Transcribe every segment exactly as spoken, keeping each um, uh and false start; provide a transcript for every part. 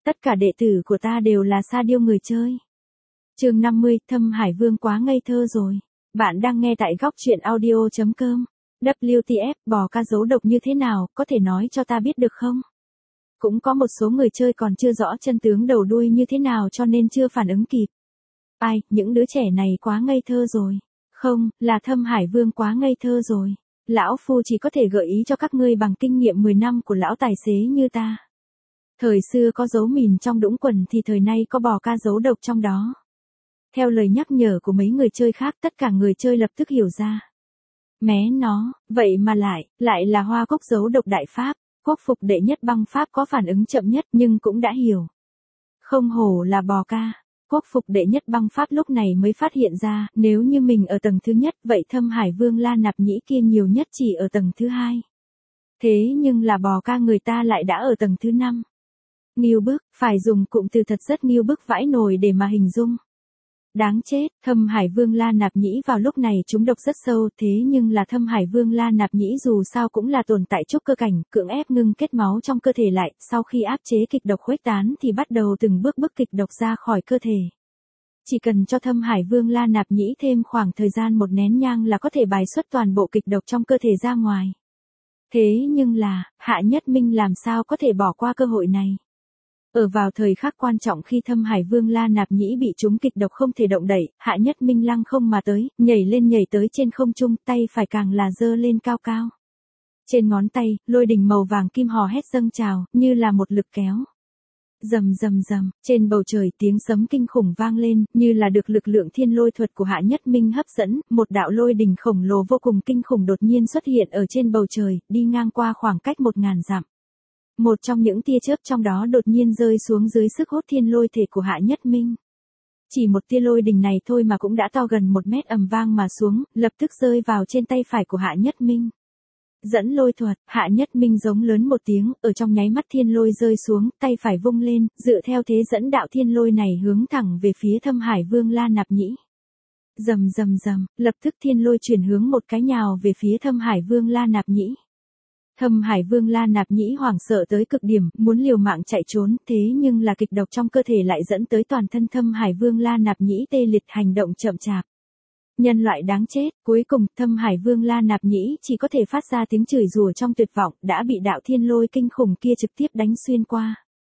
Tất cả đệ tử của ta đều là sa điêu người chơi. Chương năm mươi, Thâm Hải Vương quá ngây thơ rồi. Bạn đang nghe tại góc truyện audio chấm com. vê kép tê ép, bò ca giấu độc như thế nào, có thể nói cho ta biết được không? Cũng có một số người chơi còn chưa rõ chân tướng đầu đuôi như thế nào cho nên chưa phản ứng kịp. Ai, những đứa trẻ này quá ngây thơ rồi. Không, là Thâm Hải Vương quá ngây thơ rồi. Lão Phu chỉ có thể gợi ý cho các ngươi bằng kinh nghiệm mười năm của lão tài xế như ta. Thời xưa có giấu mìn trong đũng quần thì thời nay có bò ca giấu độc trong đó. Theo lời nhắc nhở của mấy người chơi khác, tất cả người chơi lập tức hiểu ra. Mé nó, vậy mà lại, lại là hoa cúc giấu độc đại pháp. Quốc phục đệ nhất băng pháp có phản ứng chậm nhất nhưng cũng đã hiểu. Không hổ là bò ca. Quốc phục đệ nhất băng pháp lúc này mới phát hiện ra, nếu như mình ở tầng thứ nhất, vậy Thâm Hải Vương La Nạp Nhĩ kia nhiều nhất chỉ ở tầng thứ hai. Thế nhưng là bò ca người ta lại đã ở tầng thứ năm. Nghiêu bức, phải dùng cụm từ thật rất nghiêu bức vãi nồi để mà hình dung. Đáng chết, Thâm Hải Vương La Nạp Nhĩ vào lúc này trúng độc rất sâu, thế nhưng là Thâm Hải Vương La Nạp Nhĩ dù sao cũng là tồn tại trúc cơ cảnh, cưỡng ép ngưng kết máu trong cơ thể lại, sau khi áp chế kịch độc khuếch tán thì bắt đầu từng bước bức kịch độc ra khỏi cơ thể. Chỉ cần cho Thâm Hải Vương La Nạp Nhĩ thêm khoảng thời gian một nén nhang là có thể bài xuất toàn bộ kịch độc trong cơ thể ra ngoài. Thế nhưng là, Hạ Nhất Minh làm sao có thể bỏ qua cơ hội này? Ở vào thời khắc quan trọng khi Thâm Hải Vương La Nạp Nhĩ bị trúng kịch độc không thể động đậy, Hạ Nhất Minh lăng không mà tới, nhảy lên nhảy tới trên không trung, tay phải càng là giơ lên cao cao. Trên ngón tay, lôi đỉnh màu vàng kim hò hét dâng trào, như là một lực kéo. Rầm rầm rầm, trên bầu trời tiếng sấm kinh khủng vang lên, như là được lực lượng thiên lôi thuật của Hạ Nhất Minh hấp dẫn, một đạo lôi đỉnh khổng lồ vô cùng kinh khủng đột nhiên xuất hiện ở trên bầu trời, đi ngang qua khoảng cách một ngàn dặm. Một trong những tia chớp trong đó đột nhiên rơi xuống dưới sức hút thiên lôi thể của Hạ Nhất Minh. Chỉ một tia lôi đình này thôi mà cũng đã to gần một mét ầm vang mà xuống, lập tức rơi vào trên tay phải của Hạ Nhất Minh. Dẫn lôi thuật, Hạ Nhất Minh giống lớn một tiếng, ở trong nháy mắt thiên lôi rơi xuống, tay phải vung lên, dựa theo thế dẫn đạo thiên lôi này hướng thẳng về phía Thâm Hải Vương La Nạp Nhĩ. Rầm rầm rầm, lập tức thiên lôi chuyển hướng một cái nhào về phía Thâm Hải Vương La Nạp Nhĩ. Thâm Hải Vương La Nạp Nhĩ hoảng sợ tới cực điểm, muốn liều mạng chạy trốn, thế nhưng là kịch độc trong cơ thể lại dẫn tới toàn thân Thâm Hải Vương La Nạp Nhĩ tê liệt, hành động chậm chạp. Nhân loại đáng chết, cuối cùng Thâm Hải Vương La Nạp Nhĩ chỉ có thể phát ra tiếng chửi rủa trong tuyệt vọng, đã bị đạo thiên lôi kinh khủng kia trực tiếp đánh xuyên qua.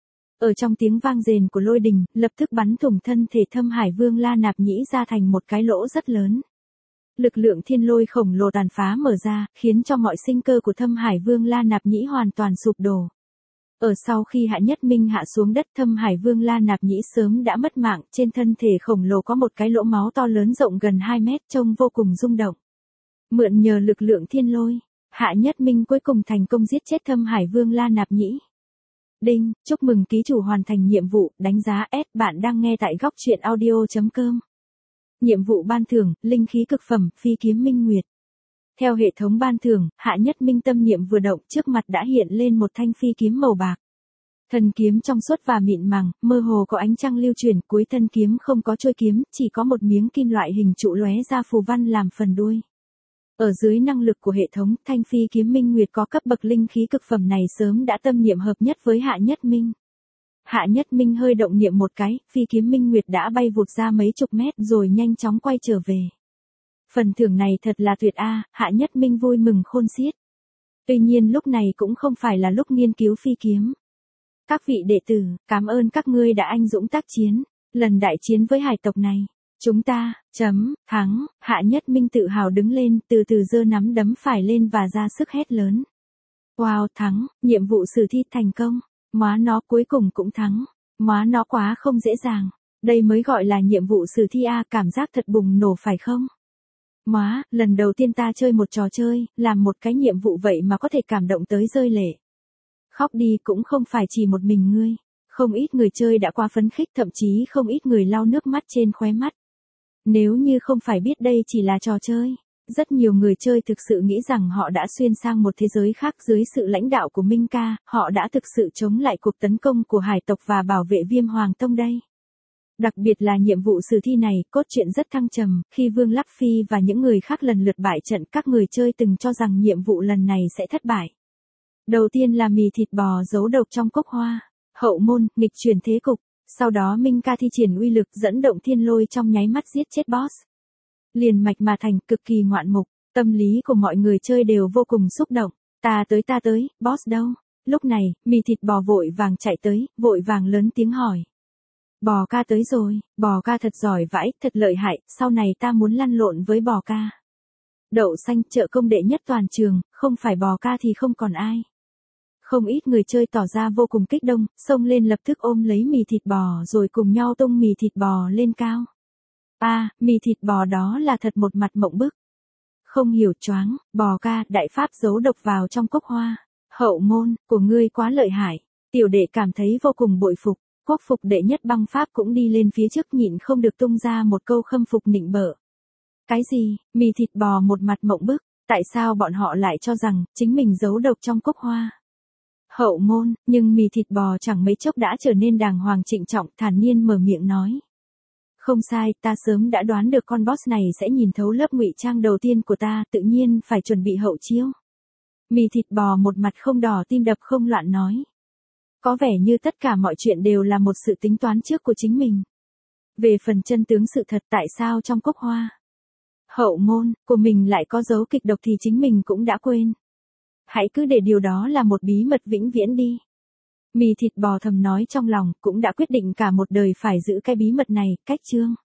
Ở trong tiếng vang rền của lôi đình, lập tức bắn thủng thân thể Thâm Hải Vương La Nạp Nhĩ ra thành một cái lỗ rất lớn. Lực lượng thiên lôi khổng lồ tàn phá mở ra, khiến cho mọi sinh cơ của Thâm Hải Vương La Nạp Nhĩ hoàn toàn sụp đổ. Ở sau khi Hạ Nhất Minh hạ xuống đất, Thâm Hải Vương La Nạp Nhĩ sớm đã mất mạng, trên thân thể khổng lồ có một cái lỗ máu to lớn rộng gần hai mét, trông vô cùng rung động. Mượn nhờ lực lượng thiên lôi, Hạ Nhất Minh cuối cùng thành công giết chết Thâm Hải Vương La Nạp Nhĩ. Đinh, chúc mừng ký chủ hoàn thành nhiệm vụ, đánh giá S, bạn đang nghe tại góc truyện audio chấm com. Nhiệm vụ ban thưởng, linh khí cực phẩm, phi kiếm minh nguyệt. Theo hệ thống ban thưởng, Hạ Nhất Minh tâm niệm vừa động, trước mặt đã hiện lên một thanh phi kiếm màu bạc. Thân kiếm trong suốt và mịn màng, mơ hồ có ánh trăng lưu chuyển, cuối thân kiếm không có chuôi kiếm, chỉ có một miếng kim loại hình trụ lóe ra phù văn làm phần đuôi. Ở dưới năng lực của hệ thống, thanh phi kiếm minh nguyệt có cấp bậc linh khí cực phẩm này sớm đã tâm niệm hợp nhất với Hạ Nhất Minh. Hạ Nhất Minh hơi động niệm một cái, phi kiếm minh nguyệt đã bay vụt ra mấy chục mét rồi nhanh chóng quay trở về. Phần thưởng này thật là tuyệt a, Hạ Nhất Minh vui mừng khôn xiết. Tuy nhiên lúc này cũng không phải là lúc nghiên cứu phi kiếm. Các vị đệ tử, cảm ơn các ngươi đã anh dũng tác chiến, lần đại chiến với hải tộc này. Chúng ta, chấm, thắng, Hạ Nhất Minh tự hào đứng lên, từ từ giơ nắm đấm phải lên và ra sức hét lớn. Wow, thắng, nhiệm vụ sử thi thành công. Móa nó cuối cùng cũng thắng. Móa nó quá không dễ dàng. Đây mới gọi là nhiệm vụ sử thi a, cảm giác thật bùng nổ phải không? Móa, lần đầu tiên ta chơi một trò chơi, làm một cái nhiệm vụ vậy mà có thể cảm động tới rơi lệ. Khóc đi cũng không phải chỉ một mình ngươi. Không ít người chơi đã qua phấn khích, thậm chí không ít người lau nước mắt trên khóe mắt. Nếu như không phải biết đây chỉ là trò chơi, rất nhiều người chơi thực sự nghĩ rằng họ đã xuyên sang một thế giới khác dưới sự lãnh đạo của Minh Ca, họ đã thực sự chống lại cuộc tấn công của hải tộc và bảo vệ Viêm Hoàng Tông đây. Đặc biệt là nhiệm vụ sử thi này, cốt truyện rất thăng trầm, khi Vương Lắp Phi và những người khác lần lượt bại trận, các người chơi từng cho rằng nhiệm vụ lần này sẽ thất bại. Đầu tiên là mì thịt bò giấu độc trong cốc hoa. Hậu môn, nghịch chuyển thế cục. Sau đó Minh ca thi triển uy lực dẫn động thiên lôi trong nháy mắt giết chết boss. Liền mạch mà thành, cực kỳ ngoạn mục, tâm lý của mọi người chơi đều vô cùng xúc động. Ta tới ta tới, boss đâu? Lúc này, mì thịt bò vội vàng chạy tới, vội vàng lớn tiếng hỏi. Bò ca tới rồi, bò ca thật giỏi vãi, thật lợi hại, sau này ta muốn lăn lộn với bò ca. Đậu xanh trợ công đệ nhất toàn trường, không phải bò ca thì không còn ai. Không ít người chơi tỏ ra vô cùng kích động, xông lên lập tức ôm lấy mì thịt bò rồi cùng nhau tung mì thịt bò lên cao. A, à, mì thịt bò đó là thật một mặt mộng bức. Không hiểu choáng, bò ca, đại pháp giấu độc vào trong cốc hoa. Hậu môn, của ngươi quá lợi hại. Tiểu đệ cảm thấy vô cùng bội phục. Quốc phục đệ nhất băng pháp cũng đi lên phía trước nhịn không được tung ra một câu khâm phục nịnh bợ. Cái gì, mì thịt bò một mặt mộng bức, tại sao bọn họ lại cho rằng chính mình giấu độc trong cốc hoa? Hậu môn, nhưng mì thịt bò chẳng mấy chốc đã trở nên đàng hoàng trịnh trọng, thản nhiên mở miệng nói. Không sai, ta sớm đã đoán được con boss này sẽ nhìn thấu lớp ngụy trang đầu tiên của ta, tự nhiên phải chuẩn bị hậu chiêu. Mì thịt bò một mặt không đỏ tim đập không loạn nói. Có vẻ như tất cả mọi chuyện đều là một sự tính toán trước của chính mình. Về phần chân tướng sự thật tại sao trong cốc hoa, hậu môn của mình lại có dấu kịch độc thì chính mình cũng đã quên. Hãy cứ để điều đó là một bí mật vĩnh viễn đi. Mì thịt bò thầm nói trong lòng, cũng đã quyết định cả một đời phải giữ cái bí mật này, cách chương.